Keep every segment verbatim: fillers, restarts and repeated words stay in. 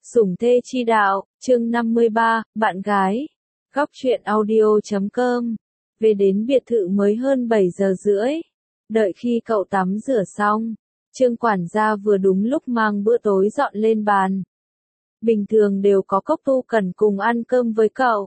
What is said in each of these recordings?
Sủng thê chi đạo, chương năm mươi ba, bạn gái. Góc truyện audio chấm com. Về đến biệt thự mới hơn bảy giờ rưỡi. Đợi khi cậu tắm rửa xong, Trương quản gia vừa đúng lúc mang bữa tối dọn lên bàn. Bình thường đều có Cốc Tu Cẩn cùng ăn cơm với cậu.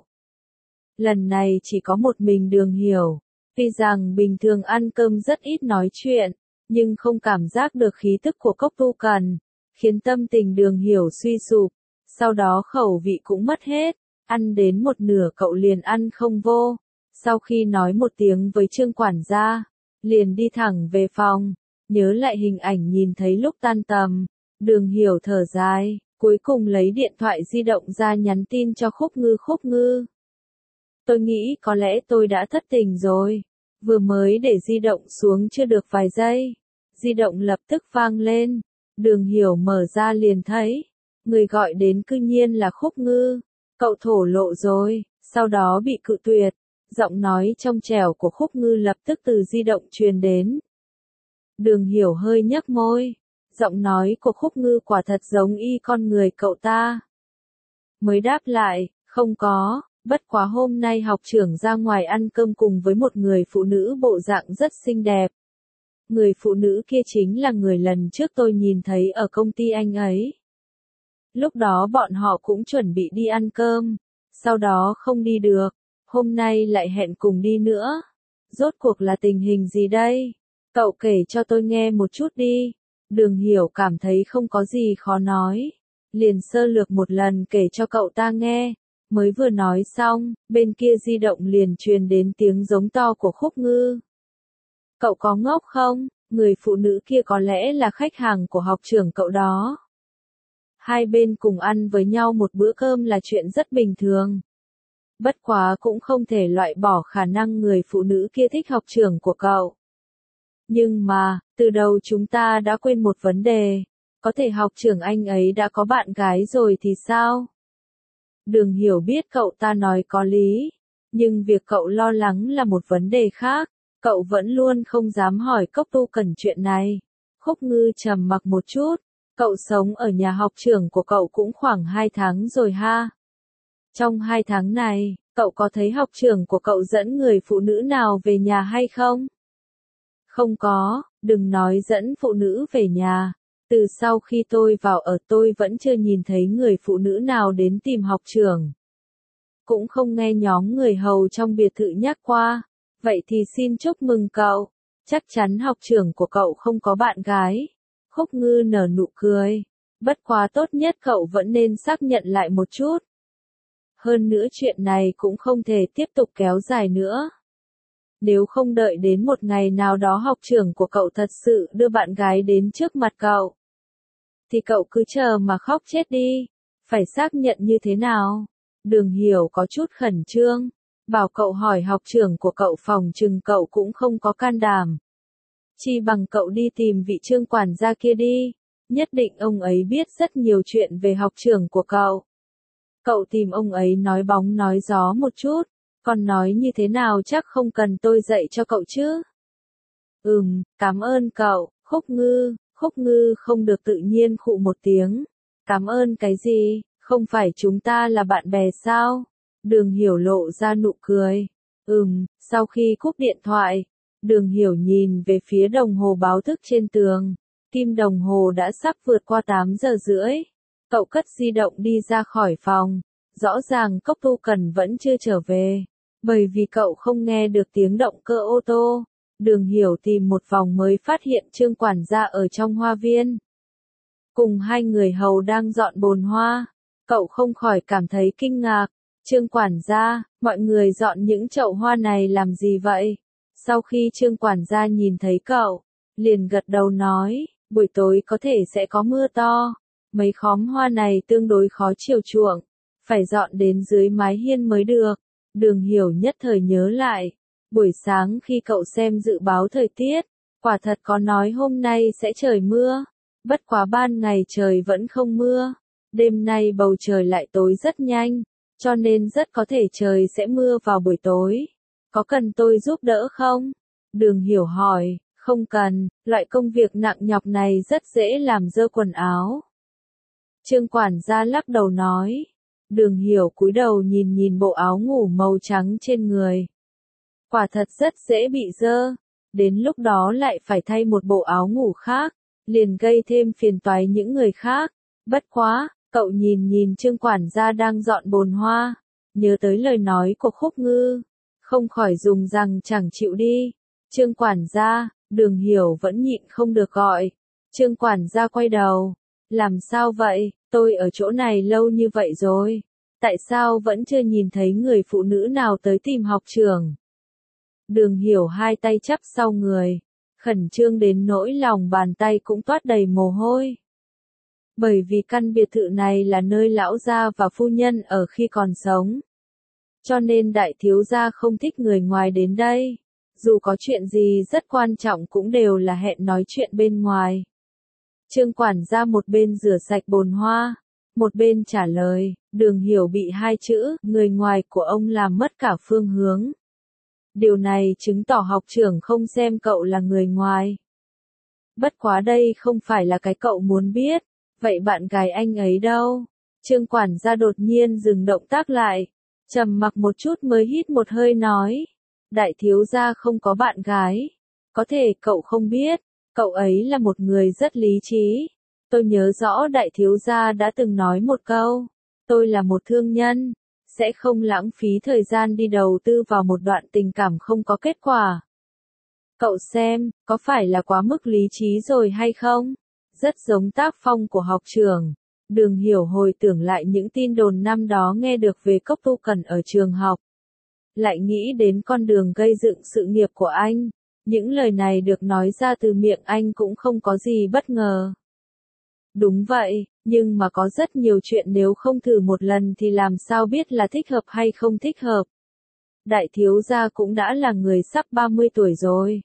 Lần này chỉ có một mình Đường Hiểu. Tuy rằng bình thường ăn cơm rất ít nói chuyện, nhưng không cảm giác được khí tức của Cốc Tu Cẩn, khiến tâm tình Đường Hiểu suy sụp, sau đó khẩu vị cũng mất hết, ăn đến một nửa cậu liền ăn không vô. Sau khi nói một tiếng với Trương quản gia, liền đi thẳng về phòng, nhớ lại hình ảnh nhìn thấy lúc tan tầm, Đường Hiểu thở dài, cuối cùng lấy điện thoại di động ra nhắn tin cho Khúc Ngư. Khúc Ngư, tôi nghĩ có lẽ tôi đã thất tình rồi. Vừa mới để di động xuống chưa được vài giây, di động lập tức vang lên. Đường Hiểu mở ra liền thấy, người gọi đến cư nhiên là Khúc Ngư. Cậu thổ lộ rồi, sau đó bị cự tuyệt. Giọng nói trong trẻo của Khúc Ngư lập tức từ di động truyền đến. Đường Hiểu hơi nhếch môi, giọng nói của Khúc Ngư quả thật giống y con người cậu ta. Mới đáp lại, không có, bất quá hôm nay học trưởng ra ngoài ăn cơm cùng với một người phụ nữ bộ dạng rất xinh đẹp. Người phụ nữ kia chính là người lần trước tôi nhìn thấy ở công ty anh ấy. Lúc đó bọn họ cũng chuẩn bị đi ăn cơm, sau đó không đi được, hôm nay lại hẹn cùng đi nữa. Rốt cuộc là tình hình gì đây? Cậu kể cho tôi nghe một chút đi. Đường Hiểu cảm thấy không có gì khó nói, liền sơ lược một lần kể cho cậu ta nghe. Mới vừa nói xong, bên kia di động liền truyền đến tiếng giống to của Khúc Ngư. Cậu có ngốc không? Người phụ nữ kia có lẽ là khách hàng của học trưởng cậu đó. Hai bên cùng ăn với nhau một bữa cơm là chuyện rất bình thường. Bất quá cũng không thể loại bỏ khả năng người phụ nữ kia thích học trưởng của cậu. Nhưng mà, từ đầu chúng ta đã quên một vấn đề. Có thể học trưởng anh ấy đã có bạn gái rồi thì sao? Đường Hiểu biết cậu ta nói có lý, nhưng việc cậu lo lắng là một vấn đề khác. Cậu vẫn luôn không dám hỏi Cốc Tu Cẩn chuyện này. Khúc Ngư trầm mặc một chút. Cậu sống ở nhà học trưởng của cậu cũng khoảng hai tháng rồi ha. Trong hai tháng này, cậu có thấy học trưởng của cậu dẫn người phụ nữ nào về nhà hay không? Không có, đừng nói dẫn phụ nữ về nhà. Từ sau khi tôi vào ở tôi vẫn chưa nhìn thấy người phụ nữ nào đến tìm học trưởng. Cũng không nghe nhóm người hầu trong biệt thự nhắc qua. Vậy thì xin chúc mừng cậu. Chắc chắn học trưởng của cậu không có bạn gái. Khúc Ngư nở nụ cười. Bất quá tốt nhất cậu vẫn nên xác nhận lại một chút. Hơn nữa chuyện này cũng không thể tiếp tục kéo dài nữa. Nếu không đợi đến một ngày nào đó học trưởng của cậu thật sự đưa bạn gái đến trước mặt cậu, thì cậu cứ chờ mà khóc chết đi. Phải xác nhận như thế nào? Đường Hiểu có chút khẩn trương. Bảo cậu hỏi học trưởng của cậu, phòng chừng cậu cũng không có can đảm. Chi bằng cậu đi tìm vị Trương quản gia kia đi. Nhất định ông ấy biết rất nhiều chuyện về học trưởng của cậu. Cậu tìm ông ấy nói bóng nói gió một chút. Còn nói như thế nào chắc không cần tôi dạy cho cậu chứ. Ừm, cảm ơn cậu. Khúc Ngư. Khúc Ngư không được tự nhiên khụ một tiếng. Cảm ơn cái gì? Không phải chúng ta là bạn bè sao? Đường Hiểu lộ ra nụ cười. Ừm, sau khi cúp điện thoại, Đường Hiểu nhìn về phía đồng hồ báo thức trên tường. Kim đồng hồ đã sắp vượt qua tám giờ rưỡi. Cậu cất di động đi ra khỏi phòng. Rõ ràng Cốc Tu Cẩn vẫn chưa trở về. Bởi vì cậu không nghe được tiếng động cơ ô tô. Đường Hiểu tìm một vòng mới phát hiện Trương quản gia ở trong hoa viên. Cùng hai người hầu đang dọn bồn hoa. Cậu không khỏi cảm thấy kinh ngạc. Trương quản gia, mọi người dọn những chậu hoa này làm gì vậy? Sau khi Trương quản gia nhìn thấy cậu, liền gật đầu nói, buổi tối có thể sẽ có mưa to. Mấy khóm hoa này tương đối khó chiều chuộng, phải dọn đến dưới mái hiên mới được. Đường Hiểu nhất thời nhớ lại, buổi sáng khi cậu xem dự báo thời tiết, quả thật có nói hôm nay sẽ trời mưa. Bất quá ban ngày trời vẫn không mưa. Đêm nay bầu trời lại tối rất nhanh, cho nên rất có thể trời sẽ mưa vào buổi tối. Có cần tôi giúp đỡ không? Đường Hiểu hỏi. Không cần, loại công việc nặng nhọc này rất dễ làm dơ quần áo. Trương quản gia lắc đầu nói. Đường Hiểu cúi đầu nhìn nhìn bộ áo ngủ màu trắng trên người. Quả thật rất dễ bị dơ, đến lúc đó lại phải thay một bộ áo ngủ khác, liền gây thêm phiền toái những người khác. Bất quá, cậu nhìn nhìn Trương quản gia đang dọn bồn hoa, nhớ tới lời nói của Khúc Ngư, không khỏi dùng rằng chẳng chịu đi. Trương quản gia, Đường Hiểu vẫn nhịn không được gọi. Trương quản gia quay đầu. Làm sao vậy, tôi ở chỗ này lâu như vậy rồi. Tại sao vẫn chưa nhìn thấy người phụ nữ nào tới tìm học trưởng? Đường Hiểu hai tay chắp sau người, khẩn trương đến nỗi lòng bàn tay cũng toát đầy mồ hôi. Bởi vì căn biệt thự này là nơi lão gia và phu nhân ở khi còn sống. Cho nên đại thiếu gia không thích người ngoài đến đây. Dù có chuyện gì rất quan trọng cũng đều là hẹn nói chuyện bên ngoài. Trương quản gia một bên rửa sạch bồn hoa, một bên trả lời. Đường Hiểu bị hai chữ người ngoài của ông làm mất cả phương hướng. Điều này chứng tỏ học trưởng không xem cậu là người ngoài. Bất quá đây không phải là cái cậu muốn biết. Vậy bạn gái anh ấy đâu? Trương quản gia đột nhiên dừng động tác lại, trầm mặc một chút mới hít một hơi nói. Đại thiếu gia không có bạn gái. Có thể cậu không biết, cậu ấy là một người rất lý trí. Tôi nhớ rõ đại thiếu gia đã từng nói một câu. Tôi là một thương nhân, sẽ không lãng phí thời gian đi đầu tư vào một đoạn tình cảm không có kết quả. Cậu xem, có phải là quá mức lý trí rồi hay không? Rất giống tác phong của học trưởng. Đường Hiểu hồi tưởng lại những tin đồn năm đó nghe được về Cốc Tu Cần ở trường học. Lại nghĩ đến con đường gây dựng sự nghiệp của anh. Những lời này được nói ra từ miệng anh cũng không có gì bất ngờ. Đúng vậy, nhưng mà có rất nhiều chuyện nếu không thử một lần thì làm sao biết là thích hợp hay không thích hợp. Đại thiếu gia cũng đã là người sắp ba mươi tuổi rồi.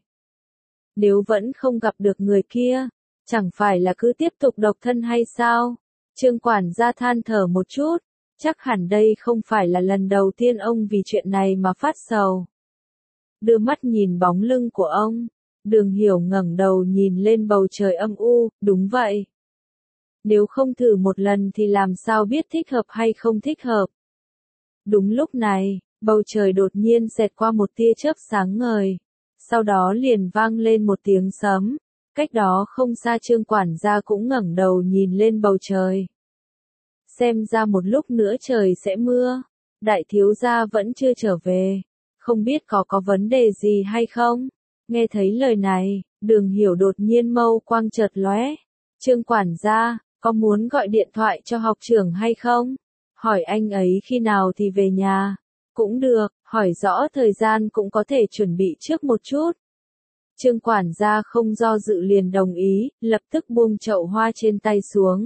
Nếu vẫn không gặp được người kia, chẳng phải là cứ tiếp tục độc thân hay sao? Trương quản gia than thở một chút, chắc hẳn đây không phải là lần đầu tiên ông vì chuyện này mà phát sầu. Đưa mắt nhìn bóng lưng của ông, Đường Hiểu ngẩng đầu nhìn lên bầu trời âm u, đúng vậy. Nếu không thử một lần thì làm sao biết thích hợp hay không thích hợp. Đúng lúc này, bầu trời đột nhiên xẹt qua một tia chớp sáng ngời, sau đó liền vang lên một tiếng sấm. Cách đó không xa Trương quản gia cũng ngẩng đầu nhìn lên bầu trời. Xem ra một lúc nữa trời sẽ mưa, đại thiếu gia vẫn chưa trở về, không biết có có vấn đề gì hay không. Nghe thấy lời này, Đường Hiểu đột nhiên mâu quang chợt lóe. Trương quản gia, có muốn gọi điện thoại cho học trưởng hay không? Hỏi anh ấy khi nào thì về nhà. Cũng được, hỏi rõ thời gian cũng có thể chuẩn bị trước một chút. Trương quản gia không do dự liền đồng ý, lập tức buông chậu hoa trên tay xuống.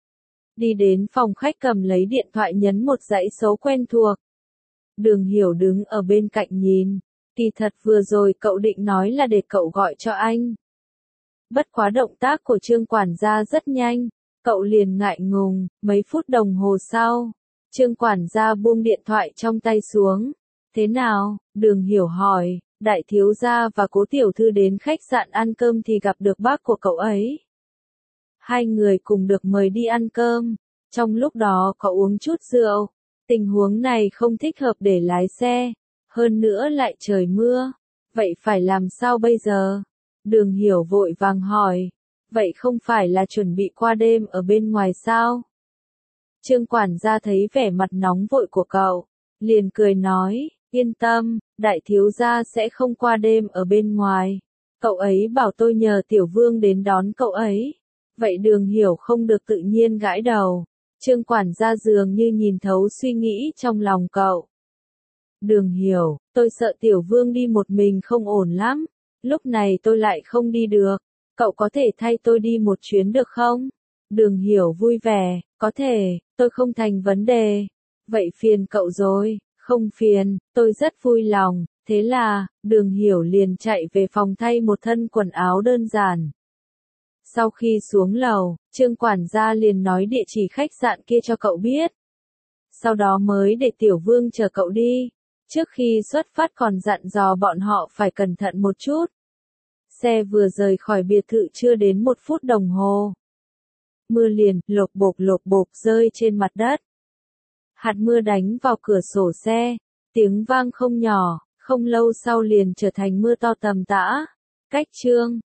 Đi đến phòng khách cầm lấy điện thoại nhấn một dãy số quen thuộc. Đường Hiểu đứng ở bên cạnh nhìn. Kỳ thật vừa rồi cậu định nói là để cậu gọi cho anh. Bất quá động tác của Trương quản gia rất nhanh. Cậu liền ngại ngùng, mấy phút đồng hồ sau. Trương quản gia buông điện thoại trong tay xuống. Thế nào? Đường Hiểu hỏi. Đại thiếu gia và Cố tiểu thư đến khách sạn ăn cơm thì gặp được bác của cậu ấy. Hai người cùng được mời đi ăn cơm. Trong lúc đó có uống chút rượu. Tình huống này không thích hợp để lái xe. Hơn nữa lại trời mưa. Vậy phải làm sao bây giờ? Đường Hiểu vội vàng hỏi. Vậy không phải là chuẩn bị qua đêm ở bên ngoài sao? Trương quản gia thấy vẻ mặt nóng vội của cậu, liền cười nói, yên tâm, đại thiếu gia sẽ không qua đêm ở bên ngoài. Cậu ấy bảo tôi nhờ Tiểu Vương đến đón cậu ấy. Vậy Đường Hiểu không được tự nhiên gãi đầu. Trương quản gia dường như nhìn thấu suy nghĩ trong lòng cậu. Đường Hiểu, tôi sợ Tiểu Vương đi một mình không ổn lắm. Lúc này tôi lại không đi được. Cậu có thể thay tôi đi một chuyến được không? Đường Hiểu vui vẻ, có thể, tôi không thành vấn đề. Vậy phiền cậu rồi, không phiền, tôi rất vui lòng. Thế là, Đường Hiểu liền chạy về phòng thay một thân quần áo đơn giản. Sau khi xuống lầu, Trương quản gia liền nói địa chỉ khách sạn kia cho cậu biết. Sau đó mới để Tiểu Vương chờ cậu đi. Trước khi xuất phát còn dặn dò bọn họ phải cẩn thận một chút. Xe vừa rời khỏi biệt thự chưa đến một phút đồng hồ. mưa liền lộp bộp lộp bộp rơi trên mặt đất. Hạt mưa đánh vào cửa sổ xe, tiếng vang không nhỏ, không lâu sau liền trở thành mưa to tầm tã. Cách chương